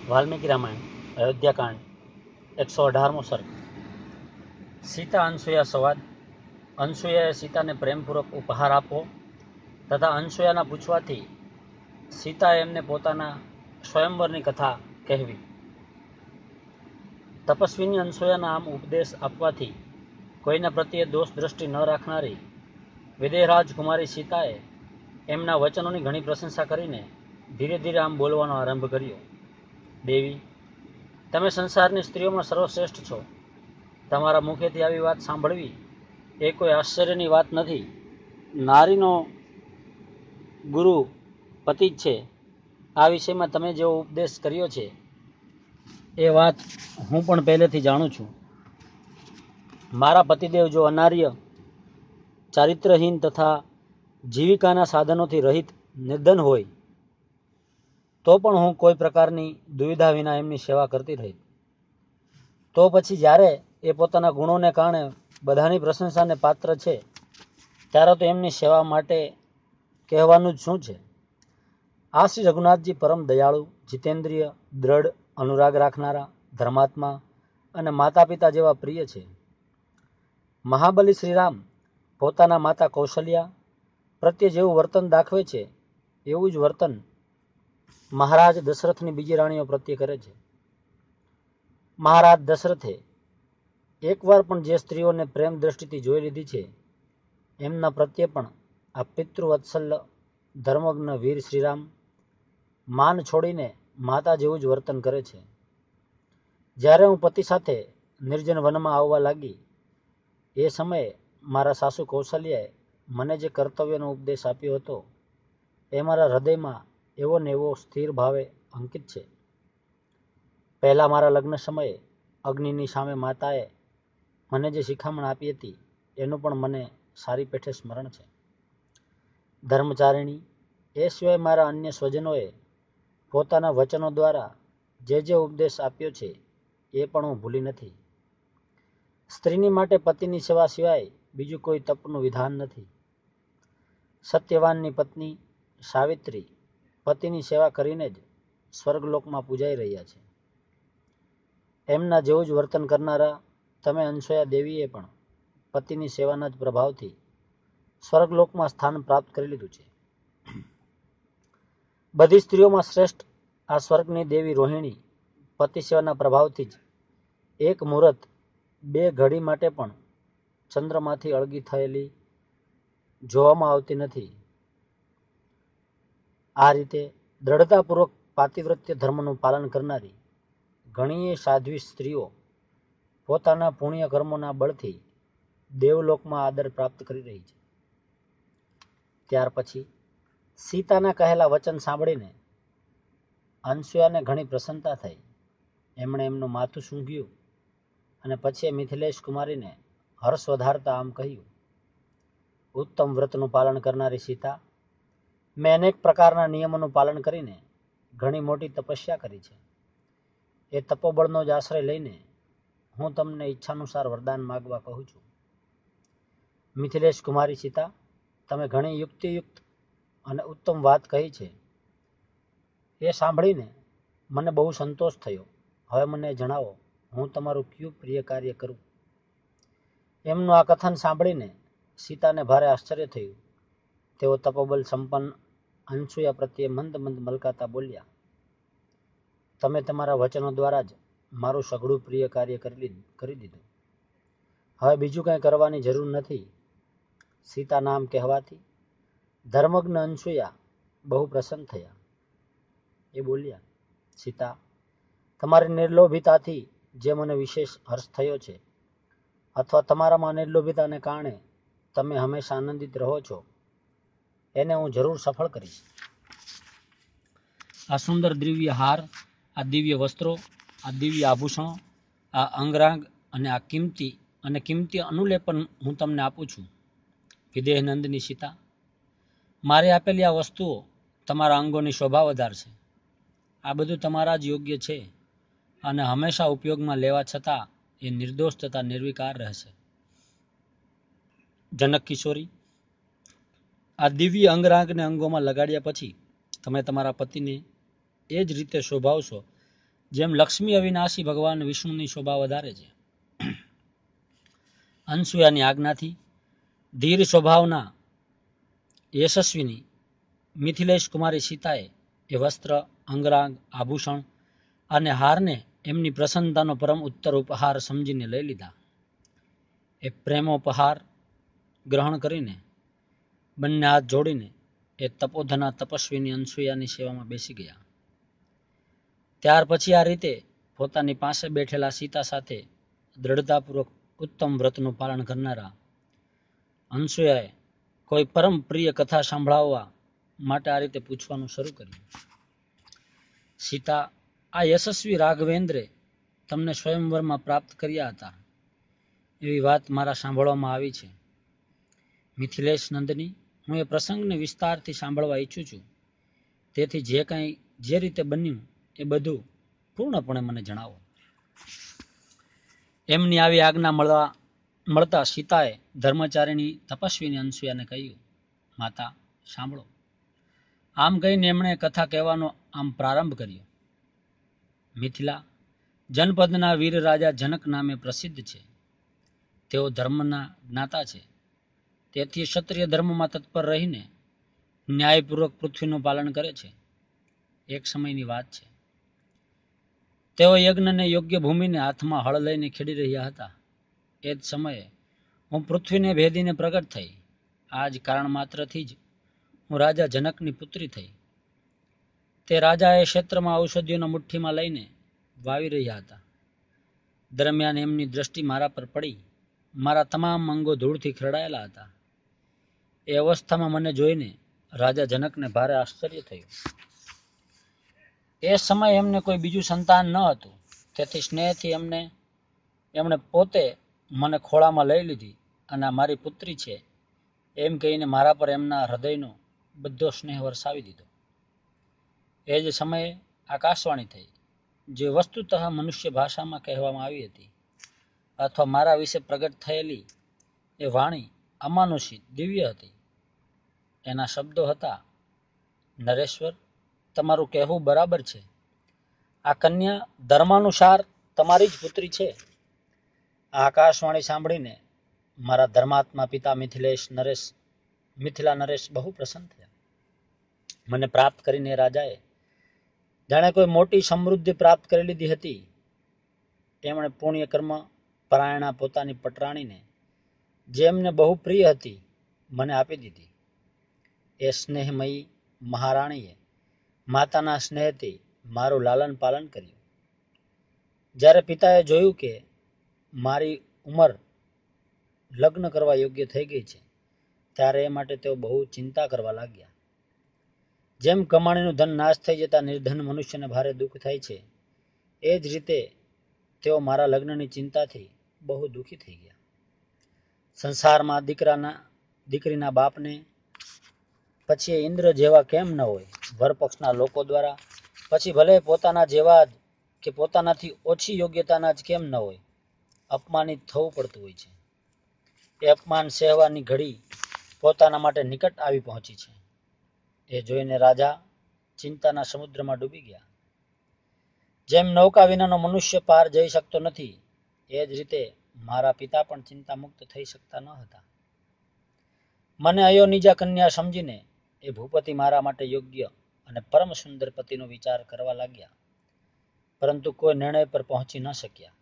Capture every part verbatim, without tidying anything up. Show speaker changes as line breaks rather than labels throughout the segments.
વાલ્મીકી રામાયણ અયોધ્યાકાંડ એકસો અઢારમો સર્ગ. સીતા અનસૂયા સંવાદ. અનસૂયાએ સીતાને પ્રેમપૂર્વક ઉપહાર આપવો તથા અનસૂયાના પૂછવાથી સીતાએ એમને પોતાના સ્વયંવરની કથા કહેવી. તપસ્વીની અનસૂયાના આમ ઉપદેશ આપવાથી કોઈના પ્રત્યે દોષ દ્રષ્ટિ ન રાખનારી વિદેહરાજ કુમારી સીતાએ એમના વચનોની ઘણી પ્રશંસા કરીને ધીરે ધીરે આમ બોલવાનો આરંભ કર્યો. દેવી, તમે સંસારની સ્ત્રીઓમાં સર્વશ્રેષ્ઠ છો. તમારા મુખેથી આવી વાત સાંભળવી એ કોઈ આશ્ચર્યની વાત નથી. નારીનો ગુરુ પતિ જ છે. આ વિષયમાં તમે જેવો ઉપદેશ કર્યો છે એ વાત હું પણ પહેલેથી જાણું છું. મારા પતિદેવ જો અનાર્ય, ચારિત્રહીન તથા જીવિકાના સાધનોથી રહિત નિર્ધન હોય તો પણ હું કોઈ પ્રકારની દુવિધા વિના એમની સેવા કરતી રહી. તો પછી જ્યારે એ પોતાના ગુણોને કારણે બધાની પ્રશંસાને પાત્ર છે ત્યારે તો એમની સેવા માટે કહેવાનું જ શું છે. આ શ્રી રઘુનાથજી પરમ દયાળુ, જીતેન્દ્રિય, દ્રઢ અનુરાગ રાખનારા, ધર્માત્મા અને માતા પિતા જેવા પ્રિય છે. મહાબલી શ્રીરામ પોતાના માતા કૌશલ્યા પ્રત્યે જેવું વર્તન દાખવે છે એવું જ વર્તન મહારાજ દશરથની બીજી રાણીઓ પ્રત્યે કરે છે. મહારાજ દશરથે એકવાર પણ જે સ્ત્રીઓને પ્રેમ દ્રષ્ટિથી જોઈ લીધી છે એમના પ્રત્યે પણ આ પિતૃવત્સલ ધર્મજ્ઞ વીર શ્રીરામ માન છોડીને માતા જેવું જ વર્તન કરે છે. જ્યારે હું પતિ સાથે નિર્જન વનમાં આવવા લાગી એ સમયે મારા સાસુ કૌશલ્યાએ મને જે કર્તવ્યનો ઉપદેશ આપ્યો હતો એ મારા હૃદયમાં એવો ને એવો સ્થિર ભાવે અંકિત છે. પહેલાં મારા લગ્ન સમયે અગ્નિની સામે માતાએ મને જે શિખામણ આપી હતી એનું પણ મને સારી પેઠે સ્મરણ છે. ધર્મચારિણી એ સિવાય મારા અન્ય સ્વજનોએ પોતાના વચનો દ્વારા જે જે ઉપદેશ આપ્યો છે એ પણ હું ભૂલી નથી. સ્ત્રીની માટે પતિની સેવા સિવાય બીજું કોઈ તપનું વિધાન નથી. સત્યવાનની પત્ની સાવિત્રી પતિની સેવા કરીને જ સ્વર્ગલોકમાં પૂજાઈ રહ્યા છે. એમના જેવું જ વર્તન કરનારા તમે અનસૂયા દેવીએ પણ પતિની સેવાના જ પ્રભાવથી સ્વર્ગલોકમાં સ્થાન પ્રાપ્ત કરી લીધું છે. બધી સ્ત્રીઓમાં શ્રેષ્ઠ આ સ્વર્ગની દેવી રોહિણી પતિ સેવાના પ્રભાવથી જ એક મુહૂર્ત બે ઘડી માટે પણ ચંદ્રમાંથી અળગી થયેલી જોવામાં આવતી નથી. આ રીતે દ્રઢતાપૂર્વક પાતિવ્રત્ય ધર્મનું પાલન કરનારી ઘણીએ સાધ્વી સ્ત્રીઓ પોતાના પુણ્ય કર્મોના બળથી દેવલોકમાં આદર પ્રાપ્ત કરી રહી છે. ત્યાર પછી સીતાના કહેલા વચન સાંભળીને અનસૂયાને ઘણી પ્રસન્નતા થઈ. એમણે એમનું માથું સૂંઘ્યું અને પછી મિથિલેશ કુમારીને હર્ષ વધારતા આમ કહ્યું. ઉત્તમ વ્રતનું પાલન કરનારી સીતા, મેં અનેક પ્રકારના નિયમોનું પાલન કરીને ઘણી મોટી તપસ્યા કરી છે. એ તપોબળનો જ આશ્રય લઈને હું તમને ઈચ્છાનુસાર વરદાન માગવા કહું છું. મિથિલેશ કુમારી સીતા, તમે ઘણી યુક્તિયુક્ત અને ઉત્તમ વાત કહી છે. એ સાંભળીને મને બહુ સંતોષ થયો. હવે મને જણાવો, હું તમારું કયું પ્રિય કાર્ય કરું? એમનું આ કથન સાંભળીને સીતાને ભારે આશ્ચર્ય થયું. તેઓ તપોબલ સંપન્ન અનસૂયા પ્રત્યે મંદ મંદ મલકાતા બોલ્યા. તમે તમારા વચનો દ્વારા જ મારું સઘળું પ્રિય કાર્ય કરી દીધું. હવે બીજું કંઈ કરવાની જરૂર નથી. સીતા નામ કહેવાથી ધર્મજ્ઞ અનસૂયા બહુ પ્રસન્ન થયા. એ બોલ્યા, સીતા, તમારી નિર્લોભિતાથી જે મને વિશેષ હર્ષ થયો છે અથવા તમારામાં નિર્લોભિતાને કારણે તમે હંમેશા આનંદિત રહો છો એને હું જરૂર સફળ કરીશ. આ સુંદર દિવ્ય હાર, આ દિવ્ય વસ્ત્રો, આ દિવ્ય આભૂષણો, આ અંગરાગ અને આ કિંમતી અને કિંમતી અનુલેપન હું તમને આપું છું. વિદેહ નંદની સીતા, મારી આપેલી આ વસ્તુઓ તમારા અંગોની શોભા વધારશે. આ બધું તમારા જ યોગ્ય છે અને હંમેશા ઉપયોગમાં લેવા છતાં એ નિર્દોષ તથા નિર્વિકાર રહેશે. જનક કિશોરી, આ દિવ્ય અંગરાગને અંગોમાં લગાડ્યા પછી તમે તમારા પતિને એ જ રીતે શોભાવશો જેમ લક્ષ્મી અવિનાશી ભગવાન વિષ્ણુની શોભા વધારે છે. અનસૂયાની આજ્ઞાથી ધીર સ્વભાવના યશસ્વીની મિથિલેશ કુમારી સીતાએ એ વસ્ત્ર, અંગરાગ, આભૂષણ અને હારને એમની પ્રસન્નતાનો પરમ ઉત્તર ઉપહાર સમજીને લઈ લીધા. એ પ્રેમોપહાર ગ્રહણ કરીને બંને હાથ જોડીને એ તપોધના તપસ્વીની અનસૂયાની સેવામાં બેસી ગયા. ત્યાર પછી આ રીતે પોતાની પાસે બેઠેલા સીતા સાથે દ્રઢતાપૂર્વક ઉત્તમ વ્રતનું પાલન કરનારા અનસૂયાએ કોઈ પરમ પ્રિય કથા સાંભળાવવા માટે આ રીતે પૂછવાનું શરૂ કર્યું. સીતા, આ યશસ્વી રાઘવેન્દ્રે તમને સ્વયંવરમાં પ્રાપ્ત કર્યા હતા એવી વાત મારા સાંભળવામાં આવી છે. મિથિલેશ નંદની, હું એ પ્રસંગને વિસ્તારથી સાંભળવા ઈચ્છું છું. તેથી જે કંઈ જે રીતે બન્યું એ બધું પૂર્ણપણે મને જણાવો. એમની આવી આજ્ઞા મળવા મળતા સીતાએ ધર્મચારીણી તપસ્વીની અનસૂયાને કહ્યું, માતા સાંભળો. આમ કહીને એમણે કથા કહેવાનો આમ પ્રારંભ કર્યો. મિથિલા જનપદના વીર રાજા જનક નામે પ્રસિદ્ધ છે. તેઓ ધર્મના જ્ઞાતા છે. તેથી ક્ષત્રિય ધર્મમાં તત્પર રહીને ન્યાયપૂર્વક પૃથ્વીનું પાલન કરે છે. એક સમયની વાત છે. તેઓ યજ્ઞને યોગ્ય ભૂમિને હાથમાં હળ લઈને ખેડી રહ્યા હતા. એ જ સમયે હું પૃથ્વીને ભેદીને પ્રગટ થઈ. આ જ કારણ માત્રથી જ હું રાજા જનકની પુત્રી થઈ. તે રાજા એ ક્ષેત્રમાં ઔષધિઓને મુઠ્ઠીમાં લઈને વાવી રહ્યા હતા. દરમિયાન એમની દ્રષ્ટિ મારા પર પડી. મારા તમામ અંગો ધૂળથી ખરડાયેલા હતા. એ અવસ્થામાં મને જોઈને રાજા જનકને ભારે આશ્ચર્ય થયું. એ સમયે એમને કોઈ બીજું સંતાન ન હતું. તેથી સ્નેહથી એમને એમણે પોતે મને ખોળામાં લઈ લીધી અને આ મારી પુત્રી છે એમ કહીને મારા પર એમના હૃદયનો બધો સ્નેહ વરસાવી દીધો. એ જ સમયે આકાશવાણી થઈ, જે વસ્તુતઃ મનુષ્ય ભાષામાં કહેવામાં આવી હતી અથવા મારા વિશે પ્રગટ થયેલી એ વાણી અમાનુષી દિવ્ય હતી. એના શબ્દો હતા, નરેશ્વર, તમારું કહેવું બરાબર છે. આ કન્યા ધર્માનુસાર તમારી જ પુત્રી છે. આ આકાશવાણી સાંભળીને મારા ધર્માત્મા પિતા મિથિલેશ નરેશ મિથિલા નરેશ બહુ પ્રસન્ન થયા. મને પ્રાપ્ત કરીને રાજાએ જાણે કોઈ મોટી સમૃદ્ધિ પ્રાપ્ત કરી લીધી હતી. તેમણે પુણ્ય કર્મ પરાયણા પોતાની પટરાણીને જે એમને બહુ પ્રિય હતી મને આપી દીધી. એ સ્નેહમયી મહારાણીએ માતાના સ્નેહથી મારું લાલન પાલન કર્યું. જ્યારે પિતાએ જોયું કે મારી ઉંમર લગ્ન કરવા યોગ્ય થઈ ગઈ છે, ત્યારે એ માટે તેઓ બહુ ચિંતા કરવા લાગ્યા. જેમ કમાણીનું ધન નાશ થઈ જતા નિર્ધન મનુષ્યને ભારે દુઃખ થાય છે, એ જ રીતે તેઓ મારા લગ્નની ચિંતાથી બહુ દુઃખી થઈ ગયા. સંસારમાં દીકરાના દીકરીના બાપને પછી એ ઇન્દ્ર જેવા કેમ ન હોય? વરપક્ષના લોકો દ્વારા પછી ભલે પોતાના જેવા જ કે પોતાનાથી ઓછી યોગ્યતાના જ કેમ ન હોય, અપમાનિત થવું પડતું હોય છે. એ અપમાન સહેવાની ઘડી પોતાના માટે નિકટ આવી પહોંચી છે. એ જોઈને રાજા ચિંતાના સમુદ્રમાં ડૂબી ગયા. જેમ નૌકા વિનાનો મનુષ્ય પાર જઈ શકતો નથી, એ જ રીતે મારા પિતા પણ ચિંતા મુક્ત થઈ શકતા ન હતા. મને અયોનિજા કન્યા સમજીને એ ભૂપતિ મારા માટે યોગ્ય અને પરમ સુંદર પતિનો વિચાર કરવા લાગ્યા, પરંતુ કોઈ નિર્ણય પર પહોંચી ન શક્યા.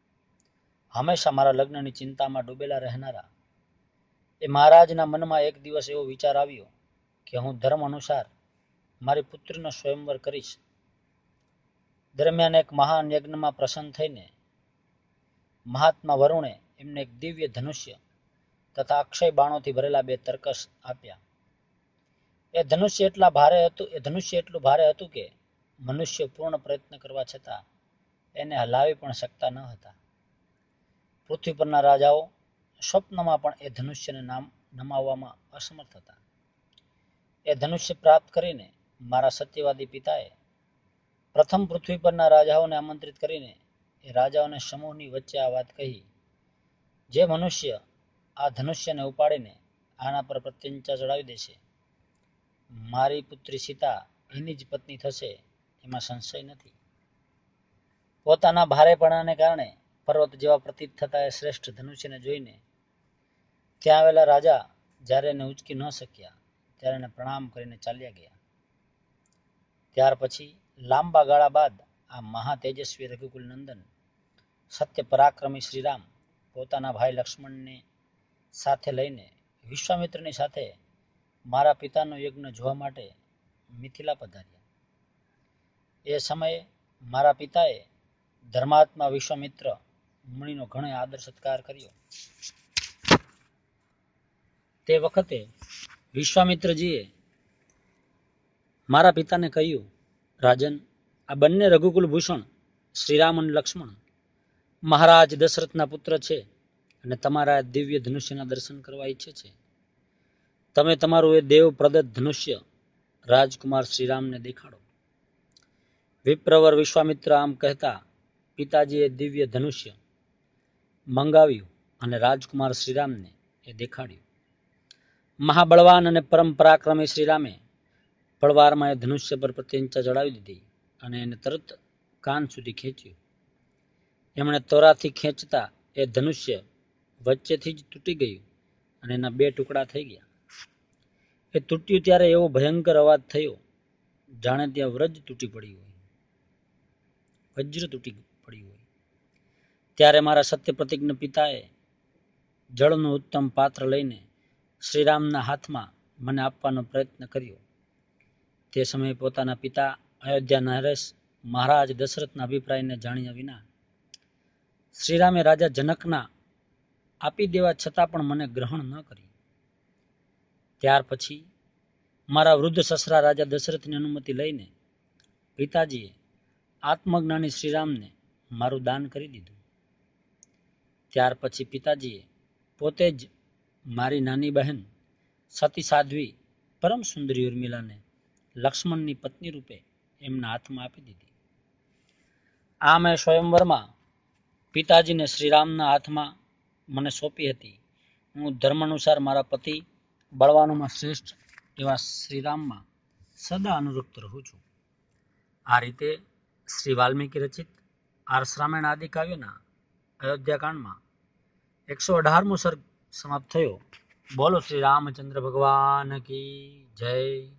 હંમેશા મારા લગ્નની ચિંતામાં ડૂબેલા રહેનારા એ મહારાજના મનમાં એક દિવસ એવો વિચાર આવ્યો કે હું ધર્મ અનુસાર મારી પુત્રીનો સ્વયંવર કરીશ. દરમિયાન એક મહાન યજ્ઞમાં પ્રસન્ન થઈને મહાત્મા વરુણે એમને એક દિવ્ય ધનુષ્ય તથા અક્ષય બાણોથી ભરેલા બે તર્કસ આપ્યા. એ ધનુષ્ય એટલા ભારે હતું એ ધનુષ્ય એટલું ભારે હતું કે મનુષ્ય પૂર્ણ પ્રયત્ન કરવા છતાં એને હલાવી પણ શકતા ન હતા. પૃથ્વી પરના રાજાઓ સ્વપ્નમાં પણ એ ધનુષ્યને નામ નમાવવામાં અસમર્થ હતા. એ ધનુષ્ય પ્રાપ્ત કરીને મારા સત્યવાદી પિતાએ પ્રથમ પૃથ્વી પરના રાજાઓને આમંત્રિત કરીને એ રાજાઓને સમૂહની વચ્ચે આ વાત કહી, જે મનુષ્ય આ ધનુષ્યને ઉપાડીને આના પર પ્રત્યંચા ચડાવી દેશે, મારી પુત્રી સીતા એની જ પત્ની થશે, એમાં સંશય નથી. પોતાના ભારેપણાને કારણે પર્વત જેવા પ્રતીત થતા એ શ્રેષ્ઠ ધનુષ્યને જોઈને ત્યાં આવેલા રાજા જ્યારે એને ઉચકી ન શક્યા ત્યારે એને પ્રણામ કરીને ચાલ્યા ગયા. ત્યાર પછી લાંબા ગાળા બાદ આ મહા તેજસ્વી રઘુકુલ નંદન સત્ય પરાક્રમી શ્રીરામ પોતાના ભાઈ લક્ષ્મણને સાથે લઈને વિશ્વામિત્રની સાથે મારા પિતાનો યજ્ઞ જોવા માટે મિથિલા પધાર્યા. એ સમયે મારા પિતાએ ધર્માત્મા વિશ્વામિત્ર મુનિનો ઘણો આદર સત્કાર કર્યો. તે વખતે વિશ્વામિત્રજીએ મારા પિતાને કહ્યું, રાજન, આ બંને રઘુકુલ ભૂષણ શ્રીરામ અને લક્ષ્મણ મહારાજ દશરથના પુત્ર છે અને તમારા દિવ્ય ધનુષ્યના દર્શન કરવા ઈચ્છે છે. તમે તમારું એ દેવ પ્રદત્ત ધનુષ્ય રાજકુમાર શ્રીરામને દેખાડો. વિપ્રવર વિશ્વામિત્ર આમ કહેતા પિતાજીએ દિવ્ય ધનુષ્ય મંગાવ્યું અને રાજકુમાર શ્રીરામને એ દેખાડ્યું. મહાબળવાન અને પરમ પરાક્રમી શ્રીરામે પળવારમાં એ ધનુષ્ય પર પ્રત્યંચા ચડાવી દીધી અને એને તરત કાન સુધી ખેંચ્યું. એમણે તોરાથી ખેંચતા એ ધનુષ્ય વચ્ચેથી જ તૂટી ગયું અને એના બે ટુકડા થઈ ગયા. એ તૂટ્યું ત્યારે એવો ભયંકર અવાજ થયો જાણે ત્યાં વ્રજ તૂટી પડ્યું હોય, વજ્ર તૂટી પડ્યું હોય. ત્યારે મારા સત્ય પ્રતિજ્ઞ પિતાએ જળનું ઉત્તમ પાત્ર લઈને શ્રીરામના હાથમાં મને આપવાનો પ્રયત્ન કર્યો. તે સમયે પોતાના પિતા અયોધ્યા નરેશ મહારાજ દશરથના અભિપ્રાયને જાણ્યા વિના શ્રીરામે રાજા જનકના આપી દેવા છતાં પણ મને ગ્રહણ ન કરી. ત્યાર પછી મારા વૃદ્ધ સસરા રાજા દશરથની અનુમતિ લઈને પિતાજીએ આત્મજ્ઞાની શ્રીરામને મારું દાન કરી દીધું. ત્યાર પછી પિતાજીએ પોતે જ મારી નાની બહેન સતી સાધ્વી પરમ સુંદરી ઉર્મિલાને લક્ષ્મણની પત્ની રૂપે એમના હાથમાં આપી દીધી. આ મેં સ્વયંવરમાં પિતાજીને શ્રીરામના હાથમાં મને સોંપી હતી. હું ધર્મ અનુસાર મારા પતિ બળવાનોમાં શ્રેષ્ઠ એવા શ્રીરામમાં સદા અનુરક્ત રહું છું. આ રીતે શ્રી વાલ્મીકી રચિત આર્ષ રામાયણ આદિ કાવ્યના અયોધ્યાકાંડમાં એકસો અઢારમો સર્ગ સમાપ્ત થયો. બોલો શ્રી રામચંદ્ર ભગવાન કી જય.